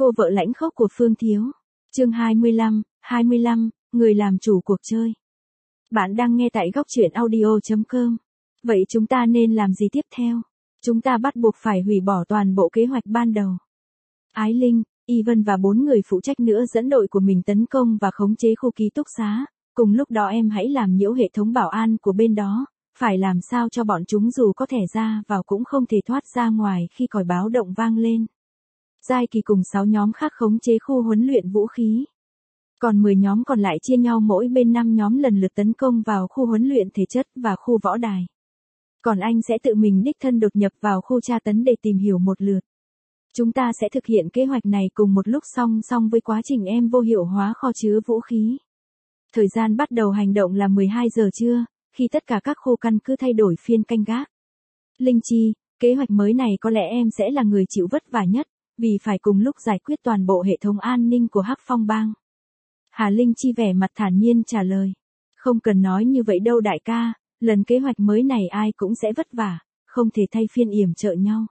Cô vợ lãnh khốc của Phương Thiếu. Chương 25, người làm chủ cuộc chơi. Bạn đang nghe tại góc truyện audio.com. Vậy chúng ta nên làm gì tiếp theo? Chúng ta bắt buộc phải hủy bỏ toàn bộ kế hoạch ban đầu. Ái Linh, Ivan và 4 người phụ trách nữa dẫn đội của mình tấn công và khống chế khu ký túc xá. Cùng lúc đó em hãy làm nhiễu hệ thống bảo an của bên đó. Phải làm sao cho bọn chúng dù có thể ra vào cũng không thể thoát ra ngoài khi còi báo động vang lên. Giai Kỳ cùng 6 nhóm khác khống chế khu huấn luyện vũ khí. Còn 10 nhóm còn lại chia nhau mỗi bên 5 nhóm lần lượt tấn công vào khu huấn luyện thể chất và khu võ đài. Còn anh sẽ tự mình đích thân đột nhập vào khu tra tấn để tìm hiểu một lượt. Chúng ta sẽ thực hiện kế hoạch này cùng một lúc song song với quá trình em vô hiệu hóa kho chứa vũ khí. Thời gian bắt đầu hành động là 12 giờ trưa, khi tất cả các khu căn cứ thay đổi phiên canh gác. Linh Chi, kế hoạch mới này có lẽ em sẽ là người chịu vất vả nhất, vì phải cùng lúc giải quyết toàn bộ hệ thống an ninh của Hắc Phong Bang. Hà Linh Chi vẻ mặt thản nhiên trả lời. Không cần nói như vậy đâu đại ca, lần kế hoạch mới này ai cũng sẽ vất vả, không thể thay phiên yểm trợ nhau.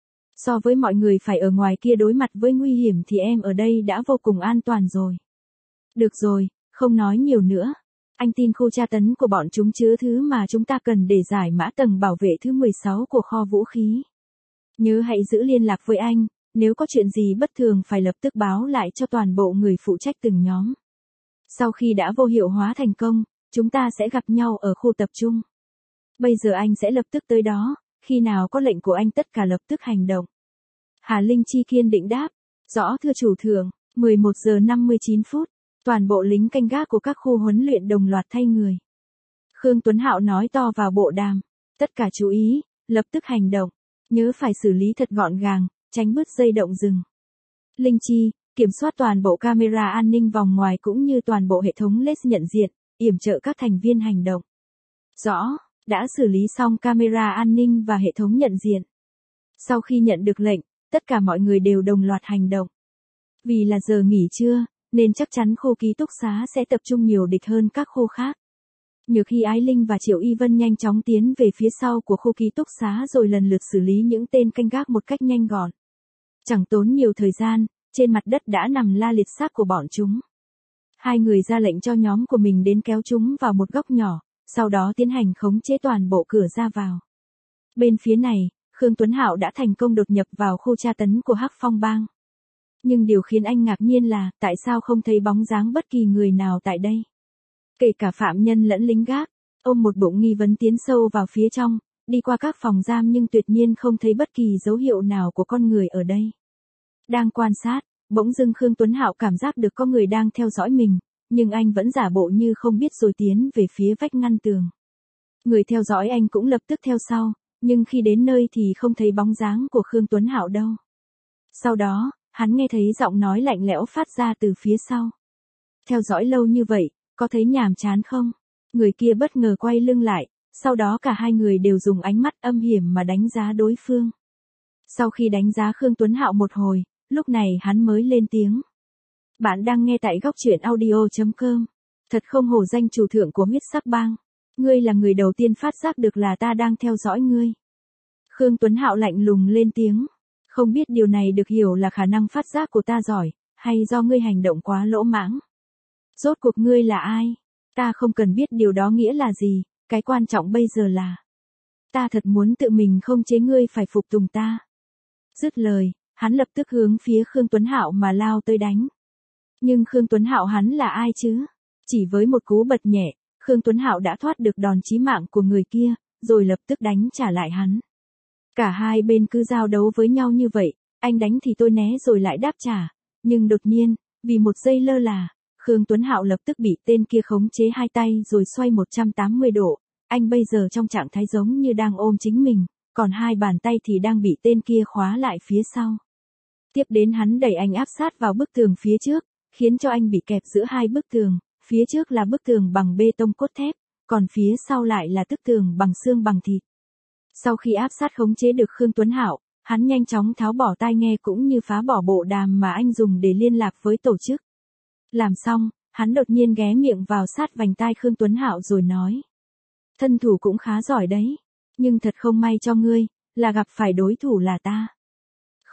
So với mọi người phải ở ngoài kia đối mặt với nguy hiểm thì em ở đây đã vô cùng an toàn rồi. Được rồi, không nói nhiều nữa. Anh tin khu tra tấn của bọn chúng chứa thứ mà chúng ta cần để giải mã tầng bảo vệ thứ 16 của kho vũ khí. Nhớ hãy giữ liên lạc với anh, nếu có chuyện gì bất thường phải lập tức báo lại cho toàn bộ người phụ trách từng nhóm. Sau khi đã vô hiệu hóa thành công, chúng ta sẽ gặp nhau ở khu tập trung. Bây giờ anh sẽ lập tức tới đó, khi nào có lệnh của anh tất cả lập tức hành động. Hà Linh Chi kiên định đáp. Rõ thưa chủ thượng. 11 giờ 59 phút. Toàn bộ lính canh gác của các khu huấn luyện đồng loạt thay người. Khương Tuấn Hạo nói to vào bộ đàm. Tất cả chú ý, lập tức hành động. Nhớ phải xử lý thật gọn gàng, tránh bứt dây động rừng. Linh Chi, kiểm soát toàn bộ camera an ninh vòng ngoài cũng như toàn bộ hệ thống LED nhận diện, yểm trợ các thành viên hành động. Rõ, đã xử lý xong camera an ninh và hệ thống nhận diện. Sau khi nhận được lệnh, tất cả mọi người đều đồng loạt hành động. Vì là giờ nghỉ trưa, nên chắc chắn khu ký túc xá sẽ tập trung nhiều địch hơn các khu khác. Nhược Hy Ái Linh và Triệu Y Vân nhanh chóng tiến về phía sau của khu ký túc xá rồi lần lượt xử lý những tên canh gác một cách nhanh gọn. Chẳng tốn nhiều thời gian, trên mặt đất đã nằm la liệt xác của bọn chúng. Hai người ra lệnh cho nhóm của mình đến kéo chúng vào một góc nhỏ, sau đó tiến hành khống chế toàn bộ cửa ra vào. Bên phía này, Khương Tuấn Hạo đã thành công đột nhập vào khu tra tấn của Hắc Phong Bang. Nhưng điều khiến anh ngạc nhiên là tại sao không thấy bóng dáng bất kỳ người nào tại đây. Kể cả phạm nhân lẫn lính gác, ôm một bụng nghi vấn tiến sâu vào phía trong, đi qua các phòng giam nhưng tuyệt nhiên không thấy bất kỳ dấu hiệu nào của con người ở đây. Đang quan sát, bỗng dưng Khương Tuấn Hạo cảm giác được có người đang theo dõi mình, nhưng anh vẫn giả bộ như không biết rồi tiến về phía vách ngăn tường. Người theo dõi anh cũng lập tức theo sau, nhưng khi đến nơi thì không thấy bóng dáng của Khương Tuấn Hạo đâu. Sau đó, hắn nghe thấy giọng nói lạnh lẽo phát ra từ phía sau. Theo dõi lâu như vậy, có thấy nhàm chán không? Người kia bất ngờ quay lưng lại, sau đó cả hai người đều dùng ánh mắt âm hiểm mà đánh giá đối phương. Sau khi đánh giá Khương Tuấn Hạo một hồi, lúc này hắn mới lên tiếng. Bạn đang nghe tại góc truyện audio.com. Thật không hổ danh chủ thượng của huyết sắc bang. Ngươi là người đầu tiên phát giác được là ta đang theo dõi ngươi. Khương Tuấn Hạo lạnh lùng lên tiếng. Không biết điều này được hiểu là khả năng phát giác của ta giỏi, hay do ngươi hành động quá lỗ mãng. Rốt cuộc ngươi là ai? Ta không cần biết điều đó nghĩa là gì, cái quan trọng bây giờ là. Ta thật muốn tự mình không chế ngươi phải phục tùng ta. Dứt lời, hắn lập tức hướng phía Khương Tuấn Hạo mà lao tới đánh. Nhưng Khương Tuấn Hạo hắn là ai chứ? Chỉ với một cú bật nhẹ, Khương Tuấn Hạo đã thoát được đòn chí mạng của người kia, rồi lập tức đánh trả lại hắn. Cả hai bên cứ giao đấu với nhau như vậy, anh đánh thì tôi né rồi lại đáp trả. Nhưng đột nhiên, vì một giây lơ là, Khương Tuấn Hạo lập tức bị tên kia khống chế hai tay rồi xoay 180 độ. Anh bây giờ trong trạng thái giống như đang ôm chính mình, còn hai bàn tay thì đang bị tên kia khóa lại phía sau. Tiếp đến hắn đẩy anh áp sát vào bức tường phía trước, khiến cho anh bị kẹp giữa hai bức tường, phía trước là bức tường bằng bê tông cốt thép, còn phía sau lại là bức tường bằng xương bằng thịt. Sau khi áp sát khống chế được Khương Tuấn Hạo, hắn nhanh chóng tháo bỏ tai nghe cũng như phá bỏ bộ đàm mà anh dùng để liên lạc với tổ chức. Làm xong, hắn đột nhiên ghé miệng vào sát vành tai Khương Tuấn Hạo rồi nói. Thân thủ cũng khá giỏi đấy, nhưng thật không may cho ngươi, là gặp phải đối thủ là ta.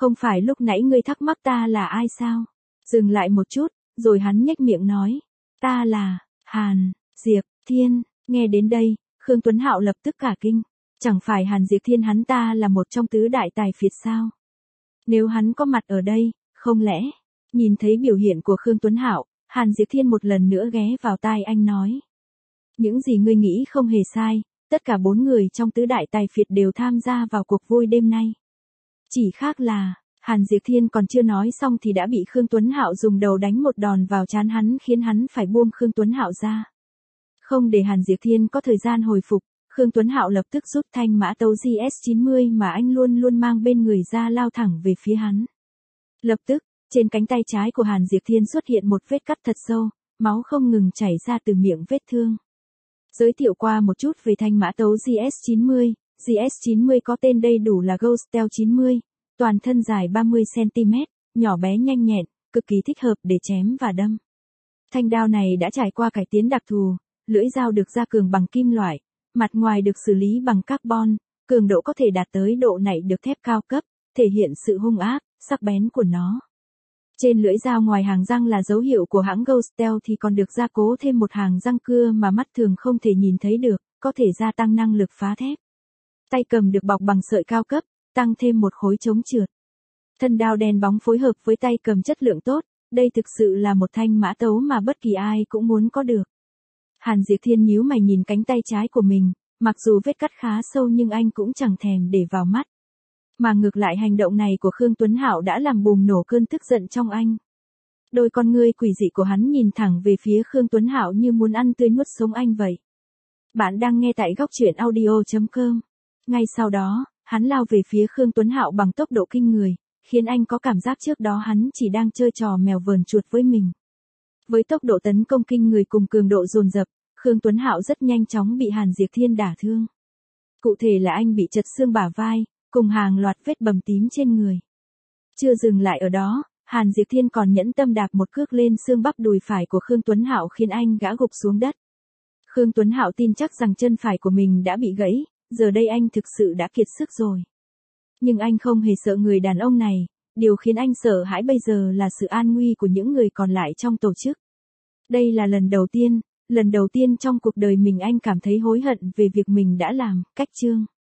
Không phải lúc nãy ngươi thắc mắc ta là ai sao? Dừng lại một chút, rồi hắn nhếch miệng nói. Ta là, Hàn, Diệp, Thiên. Nghe đến đây, Khương Tuấn Hạo lập tức cả kinh. Chẳng phải Hàn Diệp Thiên hắn ta là một trong tứ đại tài phiệt sao? Nếu hắn có mặt ở đây, không lẽ? Nhìn thấy biểu hiện của Khương Tuấn Hạo, Hàn Diệp Thiên một lần nữa ghé vào tai anh nói. Những gì ngươi nghĩ không hề sai, tất cả 4 người trong tứ đại tài phiệt đều tham gia vào cuộc vui đêm nay. Chỉ khác là, Hàn Diệp Thiên còn chưa nói xong thì đã bị Khương Tuấn Hạo dùng đầu đánh một đòn vào trán hắn khiến hắn phải buông Khương Tuấn Hạo ra. Không để Hàn Diệp Thiên có thời gian hồi phục, Khương Tuấn Hạo lập tức rút thanh mã tấu GS90 mà anh luôn luôn mang bên người ra lao thẳng về phía hắn. Lập tức, trên cánh tay trái của Hàn Diệp Thiên xuất hiện một vết cắt thật sâu, máu không ngừng chảy ra từ miệng vết thương. Giới thiệu qua một chút về thanh mã tấu GS90, GS90 có tên đầy đủ là Ghostel 90, toàn thân dài 30cm, nhỏ bé nhanh nhẹn, cực kỳ thích hợp để chém và đâm. Thanh đao này đã trải qua cải tiến đặc thù, lưỡi dao được gia cường bằng kim loại, mặt ngoài được xử lý bằng carbon, cường độ có thể đạt tới độ nảy được thép cao cấp, thể hiện sự hung ác, sắc bén của nó. Trên lưỡi dao ngoài hàng răng là dấu hiệu của hãng Ghostel thì còn được gia cố thêm một hàng răng cưa mà mắt thường không thể nhìn thấy được, có thể gia tăng năng lực phá thép. Tay cầm được bọc bằng sợi cao cấp, tăng thêm một khối chống trượt. Thân đao đen bóng phối hợp với tay cầm chất lượng tốt, đây thực sự là một thanh mã tấu mà bất kỳ ai cũng muốn có được. Hàn Diệp Thiên nhíu mày nhìn cánh tay trái của mình, mặc dù vết cắt khá sâu nhưng anh cũng chẳng thèm để vào mắt. Mà ngược lại hành động này của Khương Tuấn Hạo đã làm bùng nổ cơn tức giận trong anh. Đôi con ngươi quỷ dị của hắn nhìn thẳng về phía Khương Tuấn Hạo như muốn ăn tươi nuốt sống anh vậy. Bạn đang nghe tại góc truyện audio.com. Ngay sau đó, hắn lao về phía Khương Tuấn Hạo bằng tốc độ kinh người, khiến anh có cảm giác trước đó hắn chỉ đang chơi trò mèo vờn chuột với mình. Với tốc độ tấn công kinh người cùng cường độ dồn dập, Khương Tuấn Hạo rất nhanh chóng bị Hàn Diệp Thiên đả thương. Cụ thể là anh bị chật xương bả vai, cùng hàng loạt vết bầm tím trên người. Chưa dừng lại ở đó, Hàn Diệp Thiên còn nhẫn tâm đạp một cước lên xương bắp đùi phải của Khương Tuấn Hạo khiến anh gã gục xuống đất. Khương Tuấn Hạo tin chắc rằng chân phải của mình đã bị gãy, giờ đây anh thực sự đã kiệt sức rồi. Nhưng anh không hề sợ người đàn ông này, điều khiến anh sợ hãi bây giờ là sự an nguy của những người còn lại trong tổ chức. Đây là lần đầu tiên trong cuộc đời mình anh cảm thấy hối hận về việc mình đã làm, cách chương.